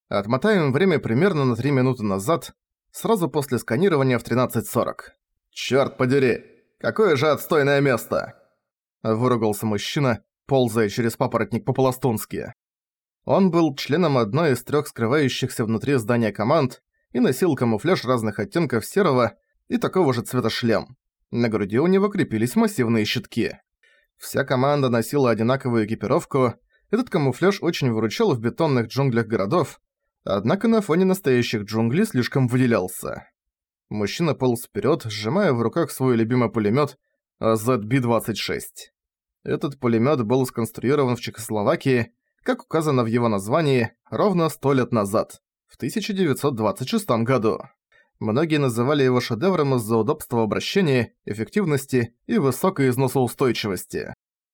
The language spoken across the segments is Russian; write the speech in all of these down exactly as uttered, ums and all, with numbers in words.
Отмотаем время примерно на три минуты назад, сразу после сканирования в тринадцать сорок. «Чёрт подери! Какое же отстойное место!» Выругался мужчина, ползая через папоротник по-пластунски. Он был членом одной из трёх скрывающихся внутри здания команд и носил камуфляж разных оттенков серого и такого же цвета шлем. На груди у него крепились массивные щитки. Вся команда носила одинаковую экипировку. Этот камуфляж очень выручал в бетонных джунглях городов, однако на фоне настоящих джунглей слишком выделялся. Мужчина полз вперед, сжимая в руках свой любимый пулемет зет би двадцать шесть. Этот пулемет был сконструирован в Чехословакии, как указано в его названии, ровно сто лет назад, в тысяча девятьсот двадцать шестом году. Многие называли его шедевром из-за удобства в обращении, эффективности и высокой износоустойчивости.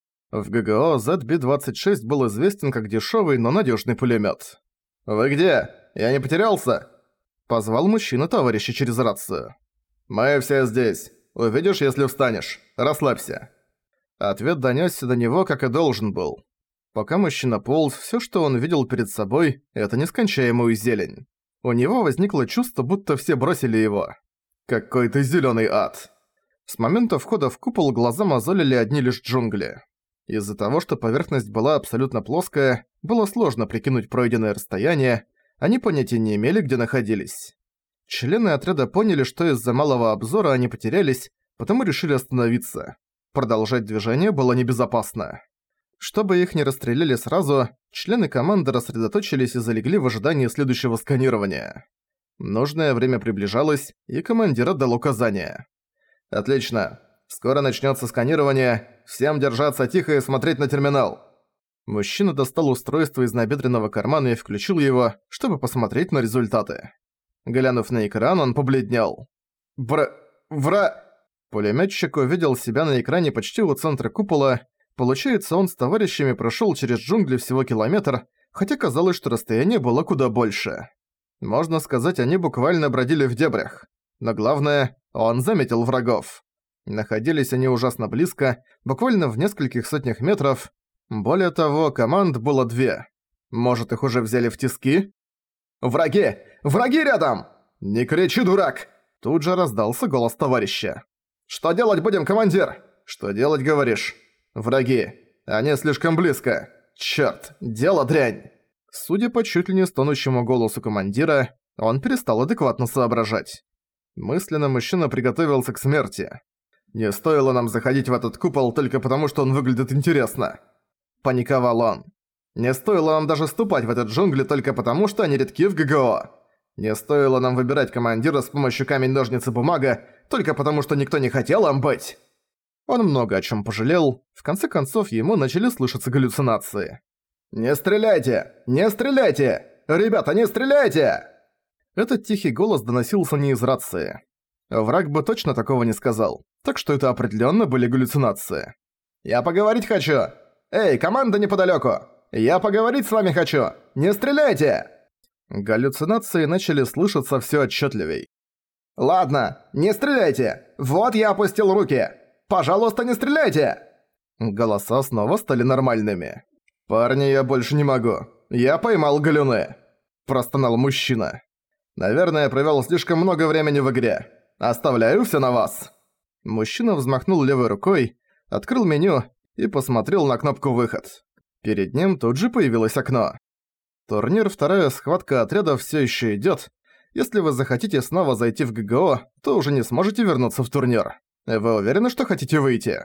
В ГГО зет би двадцать шесть был известен как дешевый, но надежный пулемет. «Вы где? Я не потерялся?» – позвал мужчина товарища через рацию. «Мы все здесь. Увидишь, если встанешь. Расслабься». Ответ донёсся до него, как и должен был. Пока мужчина полз, всё, что он видел перед собой, это нескончаемую зелень. У него возникло чувство, будто все бросили его. Какой-то зелёный ад. С момента входа в купол глаза мозолили одни лишь джунгли. Из-за того, что поверхность была абсолютно плоская, было сложно прикинуть пройденное расстояние, они понятия не имели, где находились. Члены отряда поняли, что из-за малого обзора они потерялись, потому решили остановиться. Продолжать движение было небезопасно. Чтобы их не расстреляли сразу, члены команды рассредоточились и залегли в ожидании следующего сканирования. Нужное время приближалось, и командир отдал указания. «Отлично. Скоро начнется сканирование. Всем держаться тихо и смотреть на терминал». Мужчина достал устройство из набедренного кармана и включил его, чтобы посмотреть на результаты. Глянув на экран, он побледнел. «Бра... вра...» Пулемётчик увидел себя на экране почти у центра купола. Получается, он с товарищами прошёл через джунгли всего километр, хотя казалось, что расстояние было куда больше. Можно сказать, они буквально бродили в дебрях. Но главное, он заметил врагов. Находились они ужасно близко, буквально в нескольких сотнях метров. Более того, команд было две. Может, их уже взяли в тиски? «Враги! Враги рядом!» «Не кричи, дурак!» Тут же раздался голос товарища. «Что делать будем, командир?» «Что делать, говоришь?» «Враги. Они слишком близко. Чёрт, дело дрянь!» Судя по чуть ли не стонущему голосу командира, он перестал адекватно соображать. Мысленно мужчина приготовился к смерти. «Не стоило нам заходить в этот купол только потому, что он выглядит интересно», – паниковал он. «Не стоило нам даже ступать в этот джунгли только потому, что они редки в ГГО. Не стоило нам выбирать командира с помощью камень-ножницы-бумага только потому, что никто не хотел им быть». Он много о чем пожалел, в конце концов ему начали слышаться галлюцинации. «Не стреляйте! Не стреляйте! Ребята, не стреляйте!» Этот тихий голос доносился не из рации. Враг бы точно такого не сказал, так что это определенно были галлюцинации. «Я поговорить хочу! Эй, команда неподалёку! Я поговорить с вами хочу! Не стреляйте!» Галлюцинации начали слышаться всё отчётливей. «Ладно, не стреляйте! Вот я опустил руки! Пожалуйста, не стреляйте!» Голоса снова стали нормальными. «Парни, я больше не могу. Я поймал галюны!» Простонал мужчина. «Наверное, я провёл слишком много времени в игре. Оставляю всё на вас!» Мужчина взмахнул левой рукой, открыл меню и посмотрел на кнопку «Выход». Перед ним тут же появилось окно. Турнир «Вторая схватка отряда» всё ещё идёт. Если вы захотите снова зайти в ГГО, то уже не сможете вернуться в турнир. Вы уверены, что хотите выйти?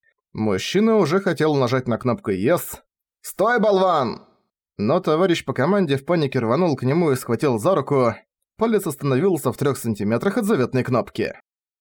Мужчина уже хотел нажать на кнопку «Yes». «Стой, болван!» Но товарищ по команде в панике рванул к нему и схватил за руку. Палец остановился в трёх сантиметрах от заветной кнопки.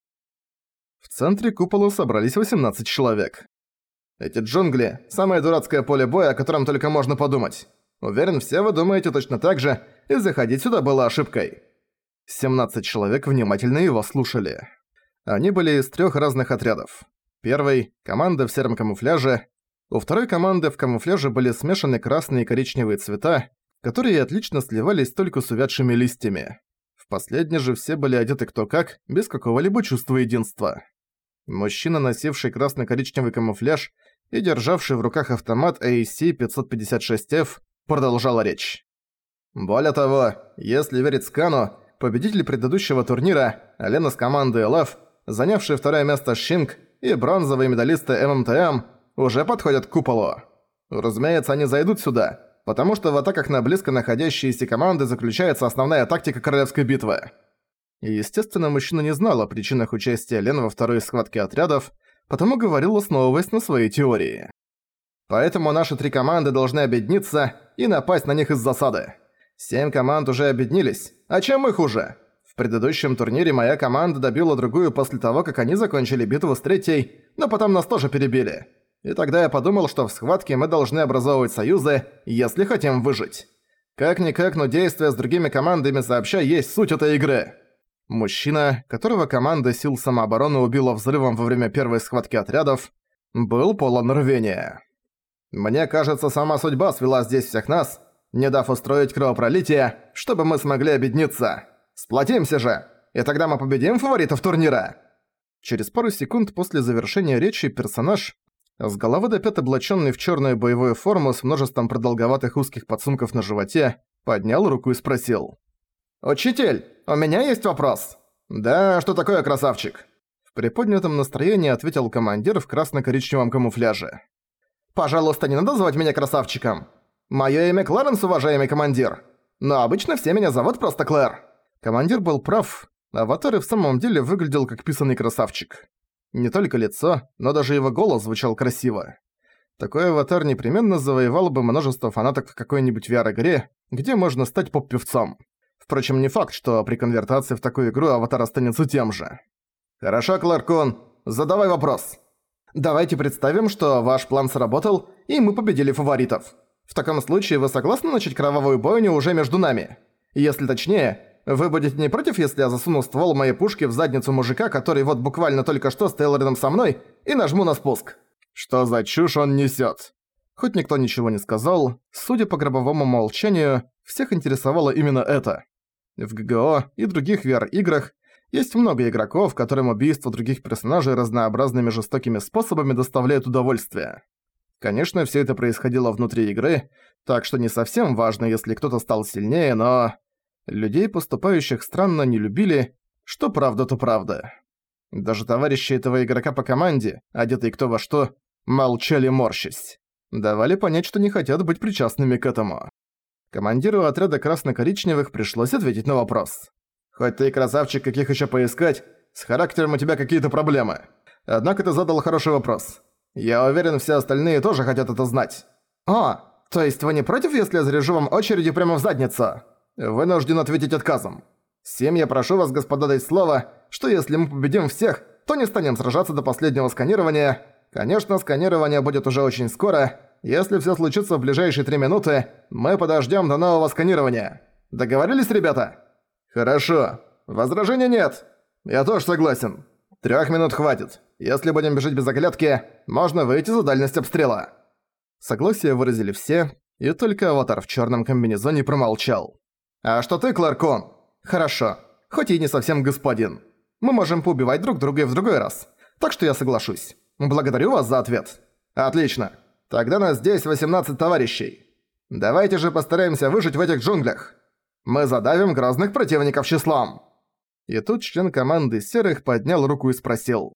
В центре купола собрались восемнадцать человек. «Эти джунгли – самое дурацкое поле боя, о котором только можно подумать. Уверен, все вы думаете точно так же, и заходить сюда было ошибкой». семнадцать человек внимательно его слушали. Они были из трёх разных отрядов. Первый – команда в сером камуфляже. У второй команды в камуфляже были смешаны красные и коричневые цвета, которые отлично сливались только с увядшими листьями. В последней же все были одеты кто как, без какого-либо чувства единства. Мужчина, носивший красно-коричневый камуфляж и державший в руках автомат эй эс си пятьсот пятьдесят шесть эф, продолжал речь. Более того, если верить Скану, победитель предыдущего турнира, Алена с команды эл эф, занявший второе место Шинг и бронзовые медалисты эм эм тэ эм, уже подходят к куполу. Разумеется, они зайдут сюда, потому что в атаках на близко находящиеся команды заключается основная тактика королевской битвы. И, естественно, мужчина не знал о причинах участия Лены во второй схватке отрядов, потому говорил, основываясь на своей теории. Поэтому наши три команды должны объединиться и напасть на них из засады. Семь команд уже объединились, а чем мы хуже? В предыдущем турнире моя команда добила другую после того, как они закончили битву с третьей, но потом нас тоже перебили. И тогда я подумал, что в схватке мы должны образовывать союзы, если хотим выжить. Как-никак, но действия с другими командами сообща есть суть этой игры. Мужчина, которого команда сил самообороны убила взрывом во время первой схватки отрядов, был полон рвения. Мне кажется, сама судьба свела здесь всех нас, не дав устроить кровопролитие, чтобы мы смогли объединиться. Сплотимся же, и тогда мы победим фаворитов турнира. Через пару секунд после завершения речи персонаж, с головы до пят облаченный в черную боевую форму с множеством продолговатых узких подсумков на животе, поднял руку и спросил. «Учитель, у меня есть вопрос». «Да, что такое, красавчик?» В приподнятом настроении ответил командир в красно-коричневом камуфляже. «Пожалуйста, не надо звать меня красавчиком. Моё имя Кларенс, уважаемый командир. Но обычно все меня зовут просто Клэр». Командир был прав. Аватар и в самом деле выглядел как писаный красавчик. Не только лицо, но даже его голос звучал красиво. Такой аватар непременно завоевал бы множество фанаток в какой-нибудь ви ар-игре, где можно стать поп-певцом. Впрочем, не факт, что при конвертации в такую игру аватар останется тем же. «Хорошо, Кларкон, задавай вопрос». «Давайте представим, что ваш план сработал, и мы победили фаворитов. В таком случае вы согласны начать кровавую бойню уже между нами? Если точнее, вы будете не против, если я засуну ствол моей пушки в задницу мужика, который вот буквально только что стоял рядом со мной, и нажму на спуск?» Что за чушь он несёт? Хоть никто ничего не сказал, судя по гробовому молчанию, всех интересовало именно это. В джи джи о и других ви ар-играх есть много игроков, которым убийство других персонажей разнообразными жестокими способами доставляет удовольствие. Конечно, всё это происходило внутри игры, так что не совсем важно, если кто-то стал сильнее, но... Людей, поступающих странно, не любили, что правда, то правда. Даже товарищи этого игрока по команде, одетые кто во что, молчали морщась. Давали понять, что не хотят быть причастными к этому. Командиру отряда красно-коричневых пришлось ответить на вопрос. «Хоть ты и красавчик, каких ещё поискать, с характером у тебя какие-то проблемы. Однако ты задал хороший вопрос. Я уверен, все остальные тоже хотят это знать». «О, то есть вы не против, если я заряжу вам очередью прямо в задницу?» «Вынужден ответить отказом. Всем я прошу вас, господа, дать слово, что если мы победим всех, то не станем сражаться до последнего сканирования. Конечно, сканирование будет уже очень скоро. Если все случится в ближайшие три минуты, мы подождем до нового сканирования. Договорились, ребята?» «Хорошо. Возражений нет. Я тоже согласен. Трех минут хватит. Если будем бежать без оглядки, можно выйти за дальность обстрела». Согласие выразили все, и только аватар в черном комбинезоне промолчал. «А что ты, Кларкон?» «Хорошо. Хоть и не совсем господин. Мы можем поубивать друг друга и в другой раз. Так что я соглашусь. Благодарю вас за ответ». «Отлично. Тогда нас здесь восемнадцать товарищей. Давайте же постараемся выжить в этих джунглях. Мы задавим грозных противников числом». И тут член команды серых поднял руку и спросил.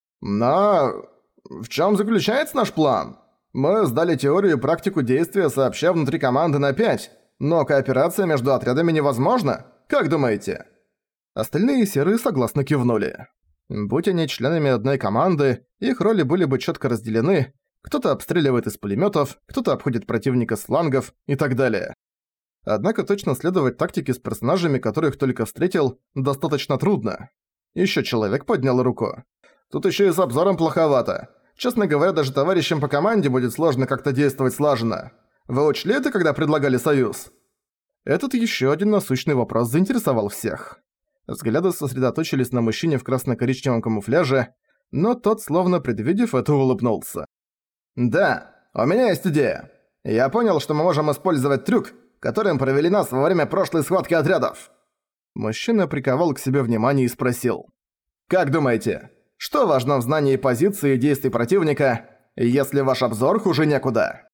«Но в чем заключается наш план? Мы сдали теорию и практику действия сообща внутри команды на пять, но кооперация между отрядами невозможна. Как думаете?» Остальные серые согласно кивнули. Будь они членами одной команды, их роли были бы четко разделены. Кто-то обстреливает из пулеметов, кто-то обходит противника с флангов и так далее. Однако точно следовать тактике с персонажами, которых только встретил, достаточно трудно. Еще человек поднял руку. «Тут еще и с обзором плоховато. Честно говоря, даже товарищам по команде будет сложно как-то действовать слаженно. Вы учли это, когда предлагали союз?» Этот еще один насущный вопрос заинтересовал всех. Взгляды сосредоточились на мужчине в красно-коричневом камуфляже, но тот, словно предвидев это, улыбнулся. «Да, у меня есть идея. Я понял, что мы можем использовать трюк, которым провели нас во время прошлой схватки отрядов». Мужчина приковал к себе внимание и спросил. «Как думаете, что важно в знании позиции и действий противника, если ваш обзор хуже некуда?»